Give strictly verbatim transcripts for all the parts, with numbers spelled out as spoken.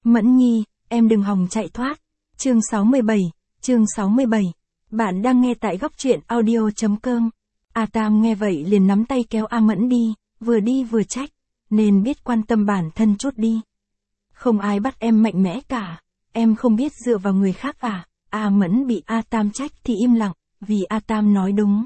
Mẫn Nhi, em đừng hòng chạy thoát. Chương sáu mươi bảy, chương sáu mươi bảy. Bạn đang nghe tại góc truyện audio chấm com. A Tam nghe vậy liền nắm tay kéo A Mẫn đi, vừa đi vừa trách, nên biết quan tâm bản thân chút đi. Không ai bắt em mạnh mẽ cả, em không biết dựa vào người khác à? A Mẫn bị A Tam trách thì im lặng, vì A Tam nói đúng.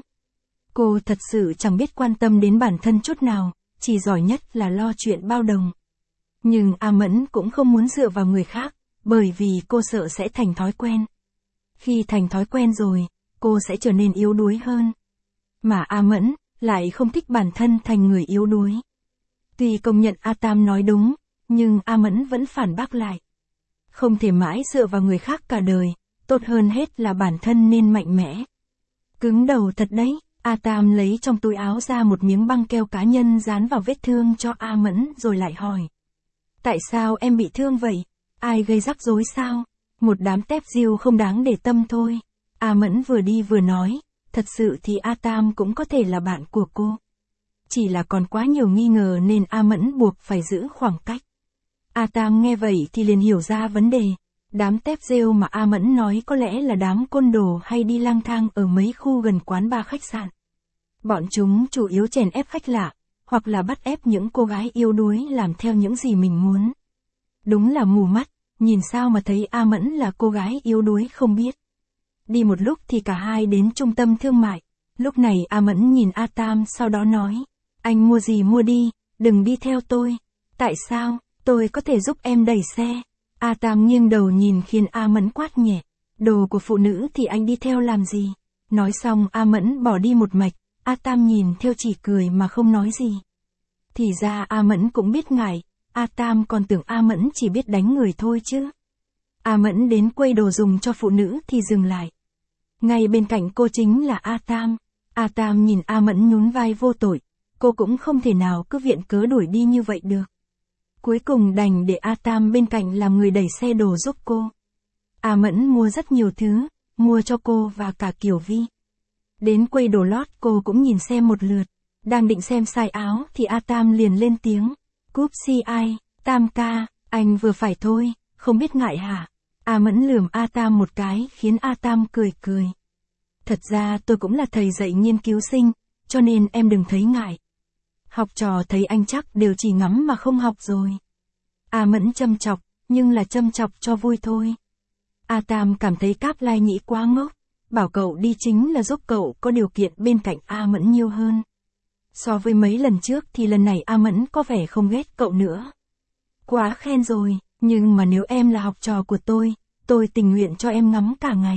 Cô thật sự chẳng biết quan tâm đến bản thân chút nào, chỉ giỏi nhất là lo chuyện bao đồng. Nhưng A Mẫn cũng không muốn dựa vào người khác, bởi vì cô sợ sẽ thành thói quen. Khi thành thói quen rồi, cô sẽ trở nên yếu đuối hơn. Mà A Mẫn lại không thích bản thân thành người yếu đuối. Tuy công nhận A Tam nói đúng, nhưng A Mẫn vẫn phản bác lại. Không thể mãi dựa vào người khác cả đời, tốt hơn hết là bản thân nên mạnh mẽ. Cứng đầu thật đấy. A Tam lấy trong túi áo ra một miếng băng keo cá nhân dán vào vết thương cho A Mẫn rồi lại hỏi. Tại sao em bị thương vậy? Ai gây rắc rối sao? Một đám tép diêu không đáng để tâm thôi. A Mẫn vừa đi vừa nói, thật sự thì A Tam cũng có thể là bạn của cô. Chỉ là còn quá nhiều nghi ngờ nên A Mẫn buộc phải giữ khoảng cách. A Tam nghe vậy thì liền hiểu ra vấn đề. Đám tép rêu mà A Mẫn nói có lẽ là đám côn đồ hay đi lang thang ở mấy khu gần quán bar khách sạn. Bọn chúng chủ yếu chèn ép khách lạ, hoặc là bắt ép những cô gái yếu đuối làm theo những gì mình muốn. Đúng là mù mắt, nhìn sao mà thấy A Mẫn là cô gái yếu đuối không biết. Đi một lúc thì cả hai đến trung tâm thương mại. Lúc này A Mẫn nhìn A Tam sau đó nói, anh mua gì mua đi, đừng đi theo tôi. Tại sao? Tôi có thể giúp em đẩy xe. A Tam nghiêng đầu nhìn khiến A Mẫn quát nhẹ, đồ của phụ nữ thì anh đi theo làm gì? Nói xong A Mẫn bỏ đi một mạch, A Tam nhìn theo chỉ cười mà không nói gì. Thì ra A Mẫn cũng biết ngại, A Tam còn tưởng A Mẫn chỉ biết đánh người thôi chứ. A Mẫn đến quầy đồ dùng cho phụ nữ thì dừng lại. Ngay bên cạnh cô chính là A Tam. A Tam nhìn A Mẫn nhún vai vô tội, cô cũng không thể nào cứ viện cớ đuổi đi như vậy được. Cuối cùng đành để A Tam bên cạnh làm người đẩy xe đồ giúp cô. A Mẫn mua rất nhiều thứ, mua cho cô và cả Kiều Vi. Đến quầy đồ lót cô cũng nhìn xem một lượt, đang định xem size áo thì A Tam liền lên tiếng. Cúp si ai, Tam ca, anh vừa phải thôi, không biết ngại hả? A Mẫn lườm A Tam một cái khiến A Tam cười cười. Thật ra tôi cũng là thầy dạy nghiên cứu sinh, cho nên em đừng thấy ngại. Học trò thấy anh chắc đều chỉ ngắm mà không học rồi. A Mẫn châm chọc, nhưng là châm chọc cho vui thôi. A Tam cảm thấy Cáp Lai Nhĩ quá ngốc, bảo cậu đi chính là giúp cậu có điều kiện bên cạnh A Mẫn nhiều hơn. So với mấy lần trước thì lần này A Mẫn có vẻ không ghét cậu nữa. Quá khen rồi, nhưng mà nếu em là học trò của tôi, tôi tình nguyện cho em ngắm cả ngày.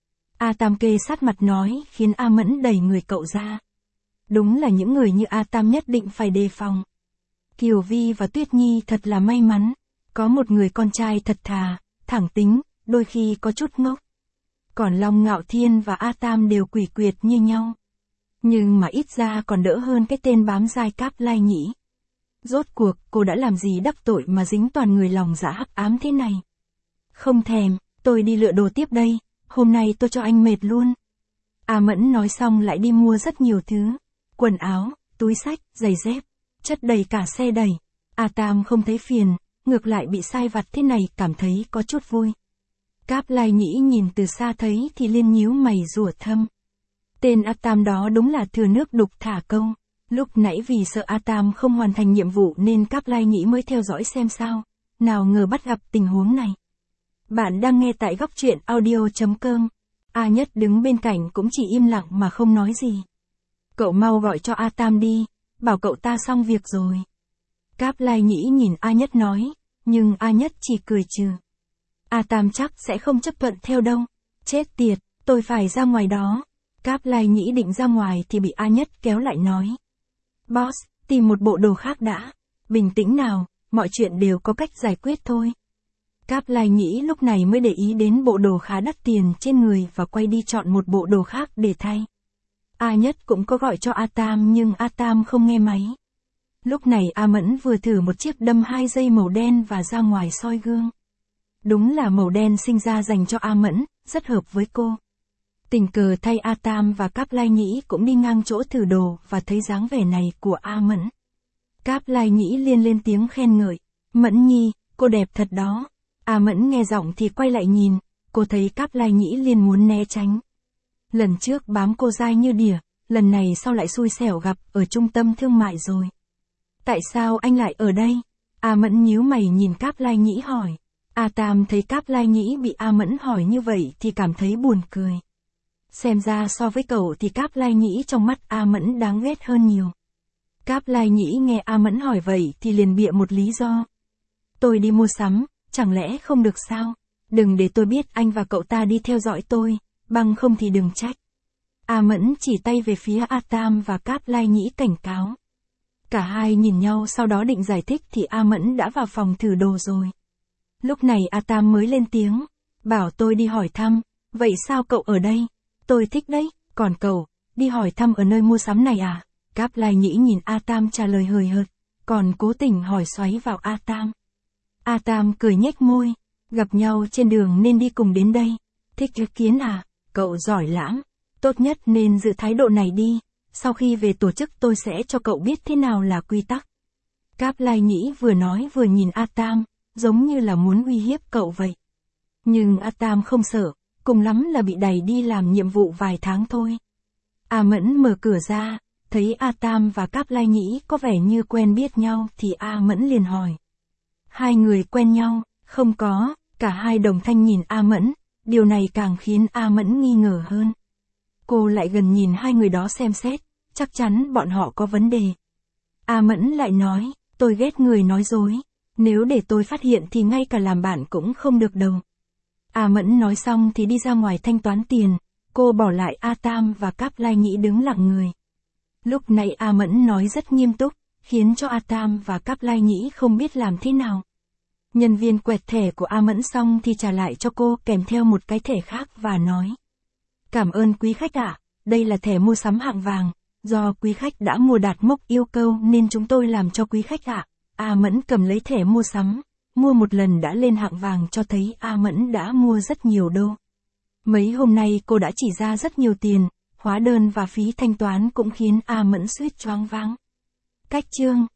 A Tam kê sát mặt nói khiến A Mẫn đẩy người cậu ra. Đúng là những người như A Tam nhất định phải đề phòng. Kiều Vi và Tuyết Nhi thật là may mắn, có một người con trai thật thà, thẳng tính, đôi khi có chút ngốc. Còn Long Ngạo Thiên và A Tam đều quỷ quyệt như nhau. Nhưng mà ít ra còn đỡ hơn cái tên bám dai Cáp Lai Nhĩ. Rốt cuộc cô đã làm gì đắc tội mà dính toàn người lòng dạ hắc ám thế này? Không thèm, tôi đi lựa đồ tiếp đây, hôm nay tôi cho anh mệt luôn. A Mẫn nói xong lại đi mua rất nhiều thứ. Quần áo, túi xách, giày dép, chất đầy cả xe đẩy. A Tam không thấy phiền, ngược lại bị sai vặt thế này cảm thấy có chút vui. Cáp Lai Nhĩ nhìn từ xa thấy thì liên nhíu mày rủa thâm. Tên A Tam đó đúng là thừa nước đục thả câu. Lúc nãy vì sợ A Tam không hoàn thành nhiệm vụ nên Cáp Lai Nhĩ mới theo dõi xem sao. Nào ngờ bắt gặp tình huống này. Bạn đang nghe tại góc truyện audio chấm com. A Nhất đứng bên cạnh cũng chỉ im lặng mà không nói gì. Cậu mau gọi cho A Tam đi, bảo cậu ta xong việc rồi. Cáp Lai Nhĩ nhìn A Nhất nói, nhưng A Nhất chỉ cười trừ. A Tam chắc sẽ không chấp thuận theo đâu. Chết tiệt, tôi phải ra ngoài đó. Cáp Lai Nhĩ định ra ngoài thì bị A Nhất kéo lại nói. Boss, tìm một bộ đồ khác đã. Bình tĩnh nào, mọi chuyện đều có cách giải quyết thôi. Cáp Lai Nhĩ lúc này mới để ý đến bộ đồ khá đắt tiền trên người và quay đi chọn một bộ đồ khác để thay. A Nhất cũng có gọi cho A Tam nhưng A Tam không nghe máy. Lúc này A Mẫn vừa thử một chiếc đâm hai dây màu đen và ra ngoài soi gương. Đúng là màu đen sinh ra dành cho A Mẫn, rất hợp với cô. Tình cờ thay A Tam và Cáp Lai Nhĩ cũng đi ngang chỗ thử đồ và thấy dáng vẻ này của A Mẫn. Cáp Lai Nhĩ liền lên tiếng khen ngợi. Mẫn Nhi, cô đẹp thật đó. A Mẫn nghe giọng thì quay lại nhìn, cô thấy Cáp Lai Nhĩ liền muốn né tránh. Lần trước bám cô dai như đỉa, lần này sao lại xui xẻo gặp ở trung tâm thương mại rồi. Tại sao anh lại ở đây? A Mẫn nhíu mày nhìn Cáp Lai Nhĩ hỏi. A Tam thấy Cáp Lai Nhĩ bị A Mẫn hỏi như vậy thì cảm thấy buồn cười. Xem ra so với cậu thì Cáp Lai Nhĩ trong mắt A Mẫn đáng ghét hơn nhiều. Cáp Lai Nhĩ nghe A Mẫn hỏi vậy thì liền bịa một lý do. Tôi đi mua sắm, chẳng lẽ không được sao? Đừng để tôi biết anh và cậu ta đi theo dõi tôi, bằng không thì đừng trách. A Mẫn chỉ tay về phía A Tam và Cáp Lai Nhĩ cảnh cáo. Cả hai nhìn nhau sau đó định giải thích thì A Mẫn đã vào phòng thử đồ rồi. Lúc này A Tam mới lên tiếng, bảo tôi đi hỏi thăm, vậy sao cậu ở đây? Tôi thích đấy, còn cậu, đi hỏi thăm ở nơi mua sắm này à? Cáp Lai Nhĩ nhìn A Tam trả lời hời hợt, còn cố tình hỏi xoáy vào A Tam. A Tam cười nhếch môi, gặp nhau trên đường nên đi cùng đến đây. Thích ý kiến à? Cậu giỏi lắm, tốt nhất nên giữ thái độ này đi, sau khi về tổ chức tôi sẽ cho cậu biết thế nào là quy tắc. Cáp Lai Nhĩ vừa nói vừa nhìn A Tam, giống như là muốn uy hiếp cậu vậy. Nhưng A Tam không sợ, cùng lắm là bị đẩy đi làm nhiệm vụ vài tháng thôi. A Mẫn mở cửa ra, thấy A Tam và Cáp Lai Nhĩ có vẻ như quen biết nhau thì A Mẫn liền hỏi. Hai người quen nhau? Không có, cả hai đồng thanh nhìn A Mẫn, điều này càng khiến A Mẫn nghi ngờ hơn. Cô lại gần nhìn hai người đó xem xét, chắc chắn bọn họ có vấn đề. A Mẫn lại nói, tôi ghét người nói dối, nếu để tôi phát hiện thì ngay cả làm bạn cũng không được đâu. A Mẫn nói xong thì đi ra ngoài thanh toán tiền, cô bỏ lại A Tam và Cáp Lai Nhĩ đứng lặng người. Lúc này A Mẫn nói rất nghiêm túc, khiến cho A Tam và Cáp Lai Nhĩ không biết làm thế nào. Nhân viên quẹt thẻ của A Mẫn xong thì trả lại cho cô kèm theo một cái thẻ khác và nói. Cảm ơn quý khách ạ, đây là thẻ mua sắm hạng vàng, do quý khách đã mua đạt mốc yêu cầu nên chúng tôi làm cho quý khách ạ. A Mẫn cầm lấy thẻ mua sắm, mua một lần đã lên hạng vàng cho thấy A Mẫn đã mua rất nhiều đô. Mấy hôm nay cô đã chỉ ra rất nhiều tiền, hóa đơn và phí thanh toán cũng khiến A Mẫn suýt choáng váng. Cách chương